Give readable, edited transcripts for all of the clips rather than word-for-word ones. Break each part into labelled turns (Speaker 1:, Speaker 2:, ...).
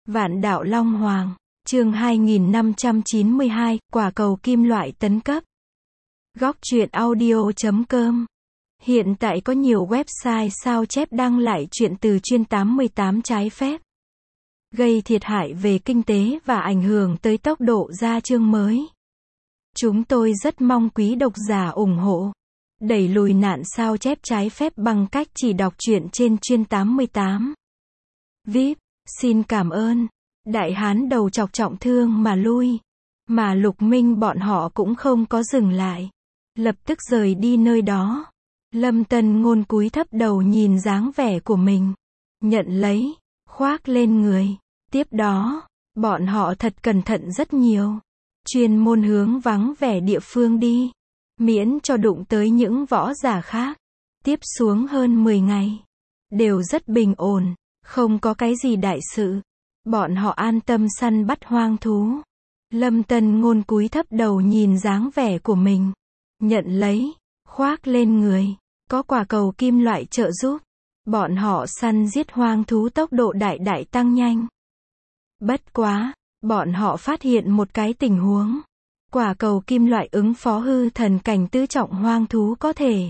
Speaker 1: Vạn đạo Long Hoàng, chương 2592, quả cầu kim loại tấn cấp. Góc truyện audio.com. Hiện tại có nhiều website sao chép đăng lại truyện từ chuyên 88 trái phép, gây thiệt hại về kinh tế và ảnh hưởng tới tốc độ ra chương mới. Chúng tôi rất mong quý độc giả ủng hộ, đẩy lùi nạn sao chép trái phép bằng cách chỉ đọc truyện trên chuyên 88. VIP, xin cảm ơn. Đại hán đầu chọc trọng thương mà lui. Mà Lục Minh bọn họ cũng không có dừng lại, lập tức rời đi nơi đó. Lâm Tân Ngôn cúi thấp đầu nhìn dáng vẻ của mình, nhận lấy, khoác lên người. Tiếp đó, bọn họ thật cẩn thận rất nhiều, chuyên môn hướng vắng vẻ địa phương đi, miễn cho đụng tới những võ giả khác. Tiếp xuống hơn 10 ngày, đều rất bình ổn, không có cái gì đại sự. Bọn họ an tâm săn bắt hoang thú. Lâm Tân Ngôn cúi thấp đầu nhìn dáng vẻ của mình, nhận lấy, khoác lên người. Có quả cầu kim loại trợ giúp, bọn họ săn giết hoang thú tốc độ đại đại tăng nhanh. Bất quá, bọn họ phát hiện một cái tình huống. Quả cầu kim loại ứng phó hư thần cảnh tứ trọng hoang thú có thể,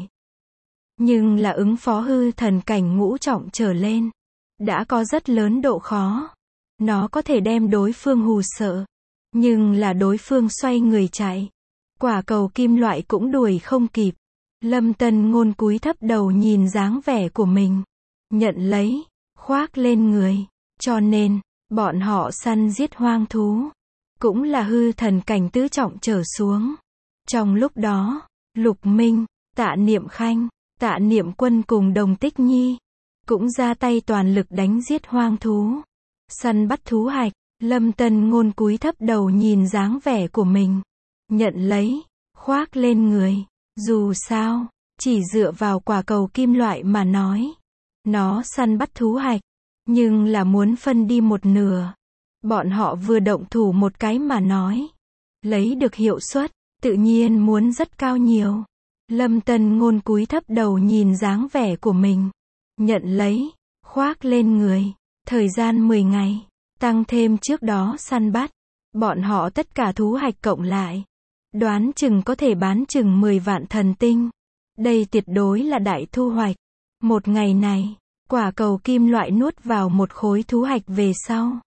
Speaker 1: nhưng là ứng phó hư thần cảnh ngũ trọng trở lên, đã có rất lớn độ khó. Nó có thể đem đối phương hù sợ, nhưng là đối phương xoay người chạy, quả cầu kim loại cũng đuổi không kịp. Lâm Tân Ngôn cúi thấp đầu nhìn dáng vẻ của mình, nhận lấy, khoác lên người. Cho nên, bọn họ săn giết hoang thú, cũng là hư thần cảnh tứ trọng trở xuống. Trong lúc đó, Lục Minh, Tạ Niệm Khanh, Tạ Niệm Quân cùng Đồng Tích Nhi cũng ra tay toàn lực đánh giết hoang thú, săn bắt thú hạch. Lâm Tân Ngôn cúi thấp đầu nhìn dáng vẻ của mình, nhận lấy, khoác lên người. Dù sao, chỉ dựa vào quả cầu kim loại mà nói, nó săn bắt thú hạch, nhưng là muốn phân đi một nửa. Bọn họ vừa động thủ một cái mà nói, lấy được hiệu suất, tự nhiên muốn rất cao nhiều. Lâm Tân Ngôn cúi thấp đầu nhìn dáng vẻ của mình, nhận lấy, khoác lên người. Thời gian 10 ngày, tăng thêm trước đó săn bắt, bọn họ tất cả thú hạch cộng lại, đoán chừng có thể bán chừng 10 vạn thần tinh. Đây tuyệt đối là đại thu hoạch. Một ngày này, quả cầu kim loại nuốt vào một khối thú hạch về sau,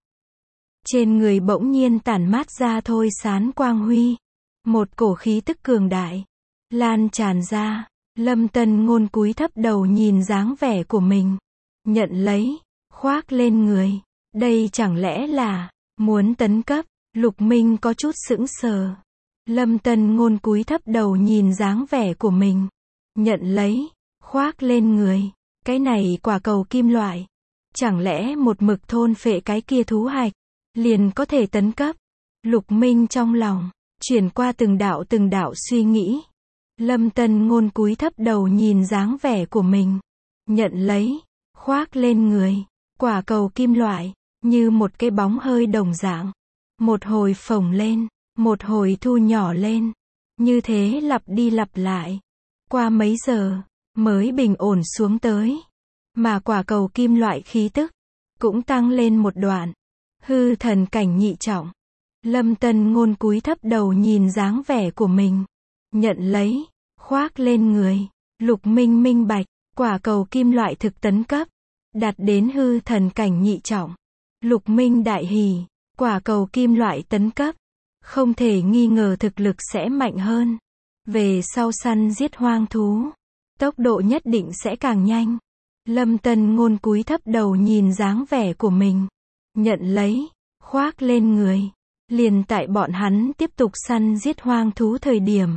Speaker 1: trên người bỗng nhiên tản mát ra thôi sán quang huy. Một cổ khí tức cường đại lan tràn ra. Lâm Tân Ngôn cúi thấp đầu nhìn dáng vẻ của mình, nhận lấy, khoác lên người. Đây chẳng lẽ là muốn tấn cấp? Lục Minh có chút sững sờ. Lâm Tân Ngôn cúi thấp đầu nhìn dáng vẻ của mình, nhận lấy, khoác lên người. Cái này quả cầu kim loại, chẳng lẽ một mực thôn phệ cái kia thú hạch, liền có thể tấn cấp? Lục Minh trong lòng chuyển qua từng đạo suy nghĩ. Lâm Tân Ngôn cúi thấp đầu nhìn dáng vẻ của mình, nhận lấy, khoác lên người. Quả cầu kim loại, như một cái bóng hơi đồng dạng, một hồi phồng lên, một hồi thu nhỏ lên, như thế lặp đi lặp lại. Qua mấy giờ, mới bình ổn xuống tới. Mà quả cầu kim loại khí tức, cũng tăng lên một đoạn. Hư thần cảnh nhị trọng. Lâm Tân Ngôn cúi thấp đầu nhìn dáng vẻ của mình, nhận lấy, khoác lên người. Lục Minh minh bạch, quả cầu kim loại thực tấn cấp, đạt đến hư thần cảnh nhị trọng. Lục Minh đại hỉ, quả cầu kim loại tấn cấp, không thể nghi ngờ thực lực sẽ mạnh hơn. Về sau săn giết hoang thú, tốc độ nhất định sẽ càng nhanh. Lâm Tân Ngôn cúi thấp đầu nhìn dáng vẻ của mình, nhận lấy, khoác lên người. Liền tại bọn hắn tiếp tục săn giết hoang thú thời điểm,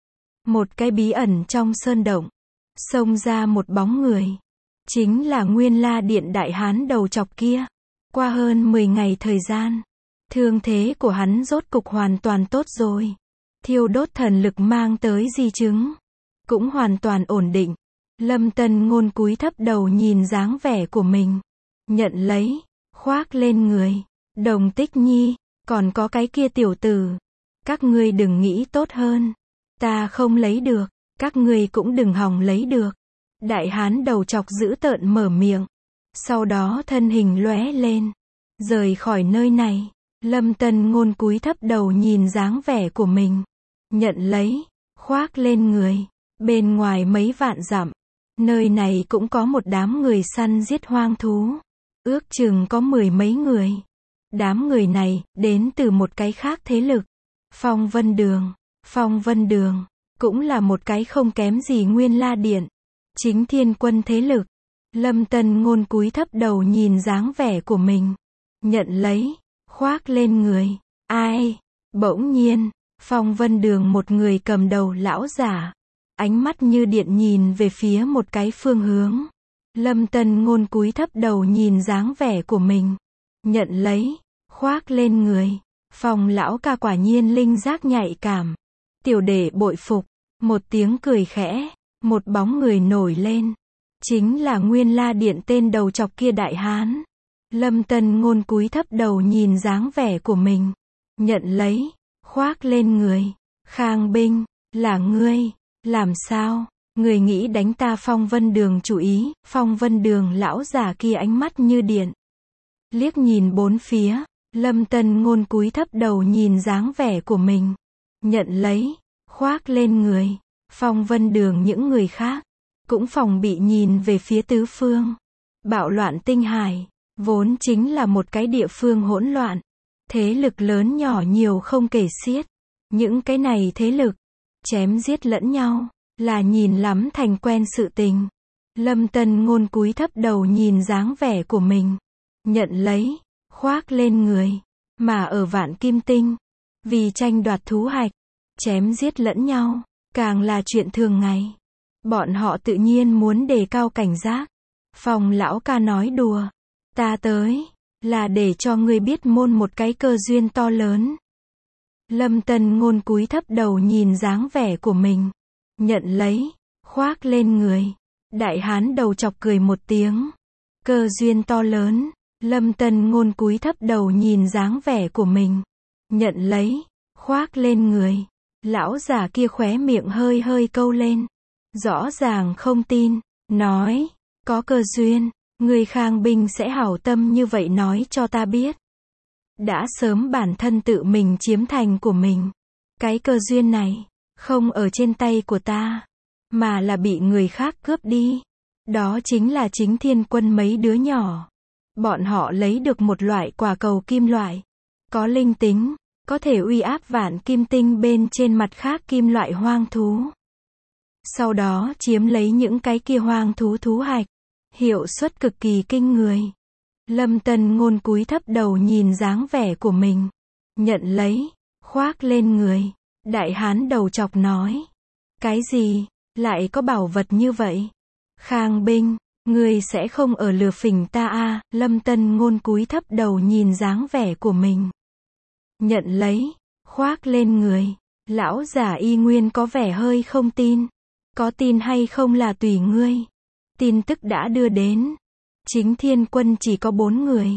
Speaker 1: một cái bí ẩn trong sơn động, xông ra một bóng người. Chính là Nguyên La Điện đại hán đầu chọc kia. Qua hơn 10 ngày thời gian, thương thế của hắn rốt cục hoàn toàn tốt rồi. Thiêu đốt thần lực mang tới di chứng, cũng hoàn toàn ổn định. Lâm Tân Ngôn cúi thấp đầu nhìn dáng vẻ của mình, nhận lấy, khoác lên người. Đồng Tích Nhi, còn có cái kia tiểu tử, các ngươi đừng nghĩ tốt hơn. Ta không lấy được, các ngươi cũng đừng hòng lấy được. Đại hán đầu chọc dữ tợn mở miệng, sau đó thân hình lóe lên, Rời khỏi nơi này, Lâm Tân Ngôn cúi thấp đầu nhìn dáng vẻ của mình. Nhận lấy, khoác lên người. Bên ngoài mấy vạn dặm, nơi này cũng có một đám người săn giết hoang thú. Ước chừng có 10 mấy người. Đám người này, đến từ một cái khác thế lực. Phong Vân Đường. Phong Vân Đường, cũng là một cái không kém gì Nguyên La Điện. Chính Thiên Quân thế lực. Lâm Tân Ngôn cúi thấp đầu nhìn dáng vẻ của mình. Nhận lấy, khoác lên người. Ai? Bỗng nhiên, Phong Vân Đường một người cầm đầu lão giả. Ánh mắt như điện nhìn về phía một cái phương hướng. Lâm Tân Ngôn cúi thấp đầu nhìn dáng vẻ của mình. Nhận lấy, khoác lên người. Phong lão ca quả nhiên linh giác nhạy cảm. Tiểu đệ bội phục. Một tiếng cười khẽ. Một bóng người nổi lên. Chính là Nguyên La Điện tên đầu chọc kia đại hán. Lâm Tân Ngôn cúi thấp đầu nhìn dáng vẻ của mình. Nhận lấy, khoác lên người. Khang Binh, là ngươi. Làm sao? Người nghĩ đánh ta Phong Vân Đường chủ ý. Phong Vân Đường lão già kia ánh mắt như điện. Liếc nhìn bốn phía. Lâm Tân Ngôn cúi thấp đầu nhìn dáng vẻ của mình. Nhận lấy, khoác lên người. Phong Vân Đường những người khác cũng phòng bị nhìn về phía tứ phương. Bạo loạn tinh hải, vốn chính là một cái địa phương hỗn loạn. Thế lực lớn nhỏ nhiều không kể xiết. Những cái này thế lực, chém giết lẫn nhau, là nhìn lắm thành quen sự tình. Lâm Tân Ngôn cúi thấp đầu nhìn dáng vẻ của mình. Nhận lấy, khoác lên người. Mà ở Vạn Kim Tinh, vì tranh đoạt thú hạch, chém giết lẫn nhau, càng là chuyện thường ngày. Bọn họ tự nhiên muốn đề cao cảnh giác. Phong lão ca nói đùa. Ta tới, là để cho ngươi biết môn một cái cơ duyên to lớn. Lâm Tân Ngôn cúi thấp đầu nhìn dáng vẻ của mình. Nhận lấy, khoác lên người. Đại hán đầu chọc cười một tiếng. Cơ duyên to lớn. Lâm Tân Ngôn cúi thấp đầu nhìn dáng vẻ của mình. Nhận lấy, khoác lên người. Lão già kia khóe miệng hơi hơi câu lên. Rõ ràng không tin. Nói, có cơ duyên. Người Khang Binh sẽ hảo tâm như vậy nói cho ta biết. Đã sớm bản thân tự mình chiếm thành của mình. Cái cơ duyên này, không ở trên tay của ta, mà là bị người khác cướp đi. Đó chính là Chính Thiên Quân mấy đứa nhỏ. Bọn họ lấy được một loại quả cầu kim loại. Có linh tính, có thể uy áp Vạn Kim Tinh bên trên mặt khác kim loại hoang thú. Sau đó chiếm lấy những cái kia hoang thú thú hạch. Hiệu suất cực kỳ kinh người. Lâm Tân Ngôn cúi thấp đầu nhìn dáng vẻ của mình. Nhận lấy, khoác lên người. Đại hán đầu chọc nói. Cái gì? Lại có bảo vật như vậy? Khang Binh, ngươi sẽ không ở lừa phỉnh ta à? Lâm Tân Ngôn cúi thấp đầu nhìn dáng vẻ của mình. Nhận lấy, khoác lên người. Lão giả y nguyên có vẻ hơi không tin. Có tin hay không là tùy ngươi. Tin tức đã đưa đến. Chính Thiên Quân chỉ có 4 người.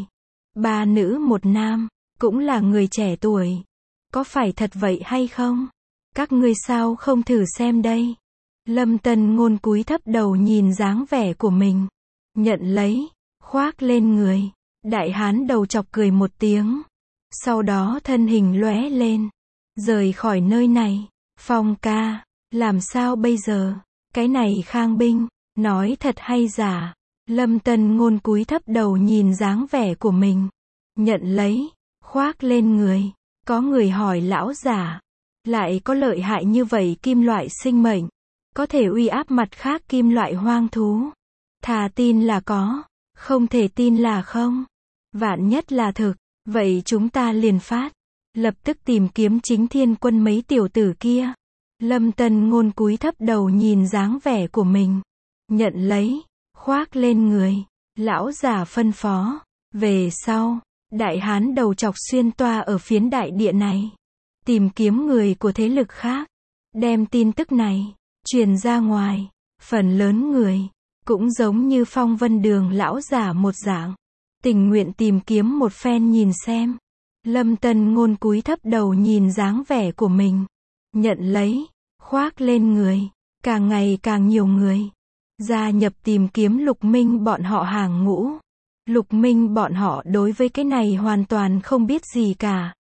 Speaker 1: 3 nữ 1 nam, cũng là người trẻ tuổi. Có phải thật vậy hay không? Các ngươi sao không thử xem đây? Lâm Tân Ngôn cúi thấp đầu nhìn dáng vẻ của mình. Nhận lấy, khoác lên người. Đại hán đầu chọc cười một tiếng. Sau đó thân hình lóe lên. Rời khỏi nơi này. Phong ca, làm sao bây giờ? Cái này Khang Binh, nói thật hay giả? Lâm Tân Ngôn cúi thấp đầu nhìn dáng vẻ của mình. Nhận lấy, khoác lên người. Có người hỏi lão giả. Lại có lợi hại như vậy kim loại sinh mệnh. Có thể uy áp mặt khác kim loại hoang thú. Thà tin là có. Không thể tin là không. Vạn nhất là thực. Vậy chúng ta liền phát. Lập tức tìm kiếm Chính Thiên Quân mấy tiểu tử kia. Lâm Tân Ngôn cúi thấp đầu nhìn dáng vẻ của mình. Nhận lấy, khoác lên người. Lão giả phân phó. Về sau, đại hán đầu chọc xuyên toa ở phiến đại địa này. Tìm kiếm người của thế lực khác. Đem tin tức này truyền ra ngoài. Phần lớn người cũng giống như Phong Vân Đường lão giả một dạng. Tình nguyện tìm kiếm một phen nhìn xem. Lâm Tân Ngôn cúi thấp đầu nhìn dáng vẻ của mình. Nhận lấy, khoác lên người. Càng ngày càng nhiều người gia nhập tìm kiếm Lục Minh bọn họ hàng ngũ. Lục Minh bọn họ đối với cái này hoàn toàn không biết gì cả.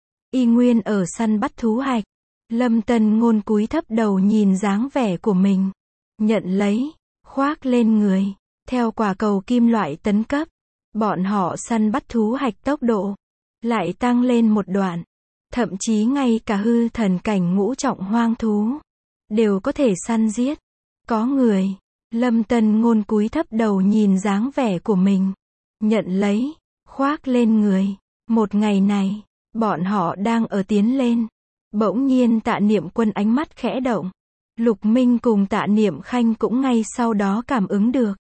Speaker 1: Y nguyên ở săn bắt thú hạch. Lâm Tân Ngôn cúi thấp đầu nhìn dáng vẻ của mình. Nhận lấy, khoác lên người. Theo quả cầu kim loại tấn cấp, bọn họ săn bắt thú hạch tốc độ lại tăng lên một đoạn. Thậm chí ngay cả hư thần cảnh ngũ trọng hoang thú đều có thể săn giết. Có người. Lâm Tân Ngôn cúi thấp đầu nhìn dáng vẻ của mình. Nhận lấy, khoác lên người. Một ngày này, bọn họ đang ở tiến lên. Bỗng nhiên Tạ Niệm Quân ánh mắt khẽ động. Lục Minh cùng Tạ Niệm Khanh cũng ngay sau đó cảm ứng được.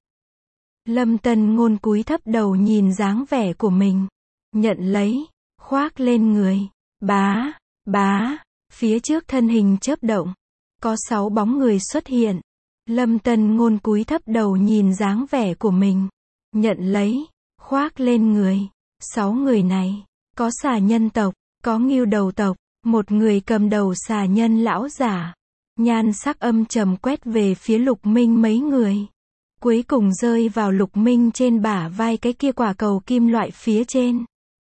Speaker 1: Lâm Tân Ngôn cúi thấp đầu nhìn dáng vẻ của mình. Nhận lấy, khoác lên người. Bá, bá, phía trước thân hình chớp động. Có 6 bóng người xuất hiện. Lâm Tân Ngôn cúi thấp đầu nhìn dáng vẻ của mình. Nhận lấy, khoác lên người. 6 người này, có xà nhân tộc, có ngưu đầu tộc, một người cầm đầu xà nhân lão giả. Nhan sắc âm trầm quét về phía Lục Minh mấy người. Cuối cùng rơi vào Lục Minh trên bả vai cái kia quả cầu kim loại phía trên.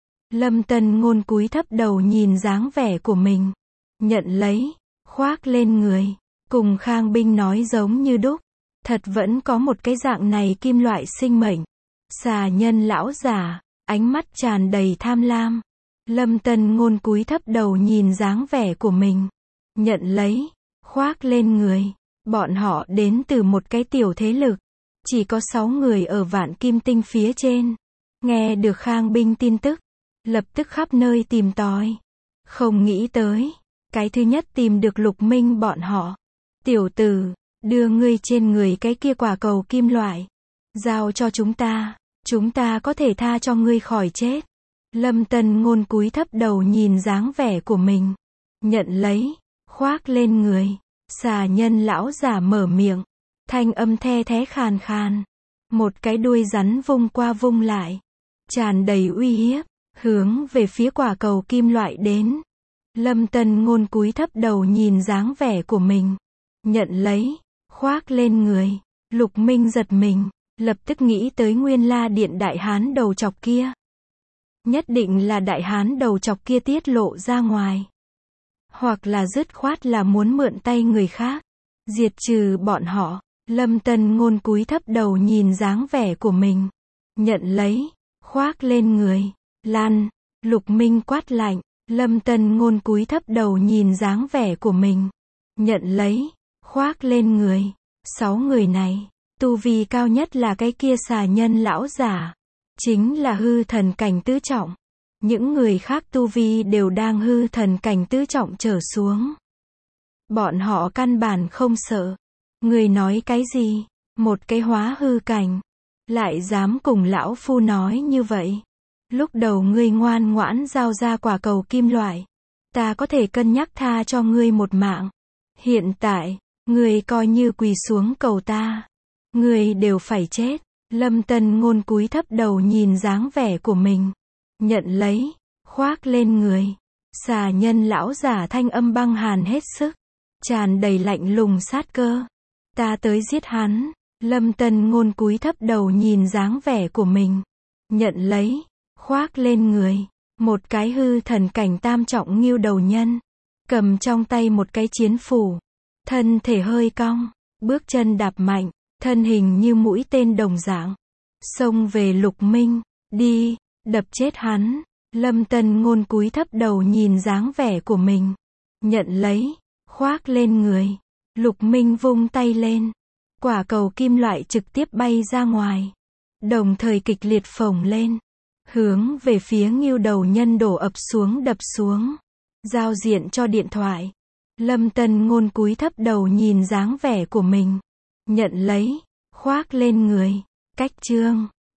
Speaker 1: Lâm Tân Ngôn cúi thấp đầu nhìn dáng vẻ của mình. Nhận lấy, khoác lên người. Cùng Khang Binh nói giống như đúc. Thật vẫn có một cái dạng này kim loại sinh mệnh. Xà nhân lão giả, ánh mắt tràn đầy tham lam. Lâm Tân Ngôn cúi thấp đầu nhìn dáng vẻ của mình. Nhận lấy, khoác lên người. Bọn họ đến từ một cái tiểu thế lực. Chỉ có 6 người ở Vạn Kim Tinh phía trên. Nghe được Khang Binh tin tức, lập tức khắp nơi tìm tòi. Không nghĩ tới, cái thứ nhất tìm được Lục Minh bọn họ. Tiểu tử, đưa ngươi trên người cái kia quả cầu kim loại. Giao cho chúng ta có thể tha cho ngươi khỏi chết. Lâm Tân Ngôn cúi thấp đầu nhìn dáng vẻ của mình. Nhận lấy, khoác lên người. Xà nhân lão giả mở miệng. Thanh âm the thé khàn khàn. Một cái đuôi rắn vung qua vung lại. Tràn đầy uy hiếp, hướng về phía quả cầu kim loại đến. Lâm Tân Ngôn cúi thấp đầu nhìn dáng vẻ của mình. Nhận lấy, khoác lên người. Lục Minh giật mình, lập tức nghĩ tới Nguyên La Điện đại hán đầu chọc kia. Nhất định là đại hán đầu chọc kia tiết lộ ra ngoài. Hoặc là dứt khoát là muốn mượn tay người khác. Diệt trừ bọn họ. Lâm Tân Ngôn cúi thấp đầu nhìn dáng vẻ của mình. Nhận lấy, khoác lên người. Lan, Lục Minh quát lạnh. Lâm Tân Ngôn cúi thấp đầu nhìn dáng vẻ của mình. Nhận lấy, khoác lên người. 6 người này, tu vi cao nhất là cái kia xà nhân lão giả. Chính là hư thần cảnh tứ trọng. Những người khác tu vi đều đang hư thần cảnh tứ trọng trở xuống. Bọn họ căn bản không sợ. Người nói cái gì? Một cái hóa hư cảnh. Lại dám cùng lão phu nói như vậy. Lúc đầu ngươi ngoan ngoãn giao ra quả cầu kim loại. Ta có thể cân nhắc tha cho ngươi một mạng. Hiện tại, ngươi coi như quỳ xuống cầu ta. Ngươi đều phải chết. Lâm Tân Ngôn cúi thấp đầu nhìn dáng vẻ của mình. Nhận lấy, khoác lên người. Xà nhân lão giả thanh âm băng hàn hết sức. Tràn đầy lạnh lùng sát cơ. Ta tới giết hắn. Lâm Tân Ngôn cúi thấp đầu nhìn dáng vẻ của mình. Nhận lấy, khoác lên người. Một cái hư thần cảnh tam trọng ngưu đầu nhân. Cầm trong tay một cái chiến phủ. Thân thể hơi cong. Bước chân đạp mạnh. Thân hình như mũi tên đồng dạng. Xông về Lục Minh. Đi, đập chết hắn. Lâm Tân Ngôn cúi thấp đầu nhìn dáng vẻ của mình. Nhận lấy, khoác lên người. Lục Minh vung tay lên. Quả cầu kim loại trực tiếp bay ra ngoài. Đồng thời kịch liệt phồng lên. Hướng về phía ngưu đầu nhân đổ ập xuống đập xuống. Giao diện cho điện thoại. Lâm Tân Ngôn cúi thấp đầu nhìn dáng vẻ của mình. Nhận lấy, khoác lên người. Cách chương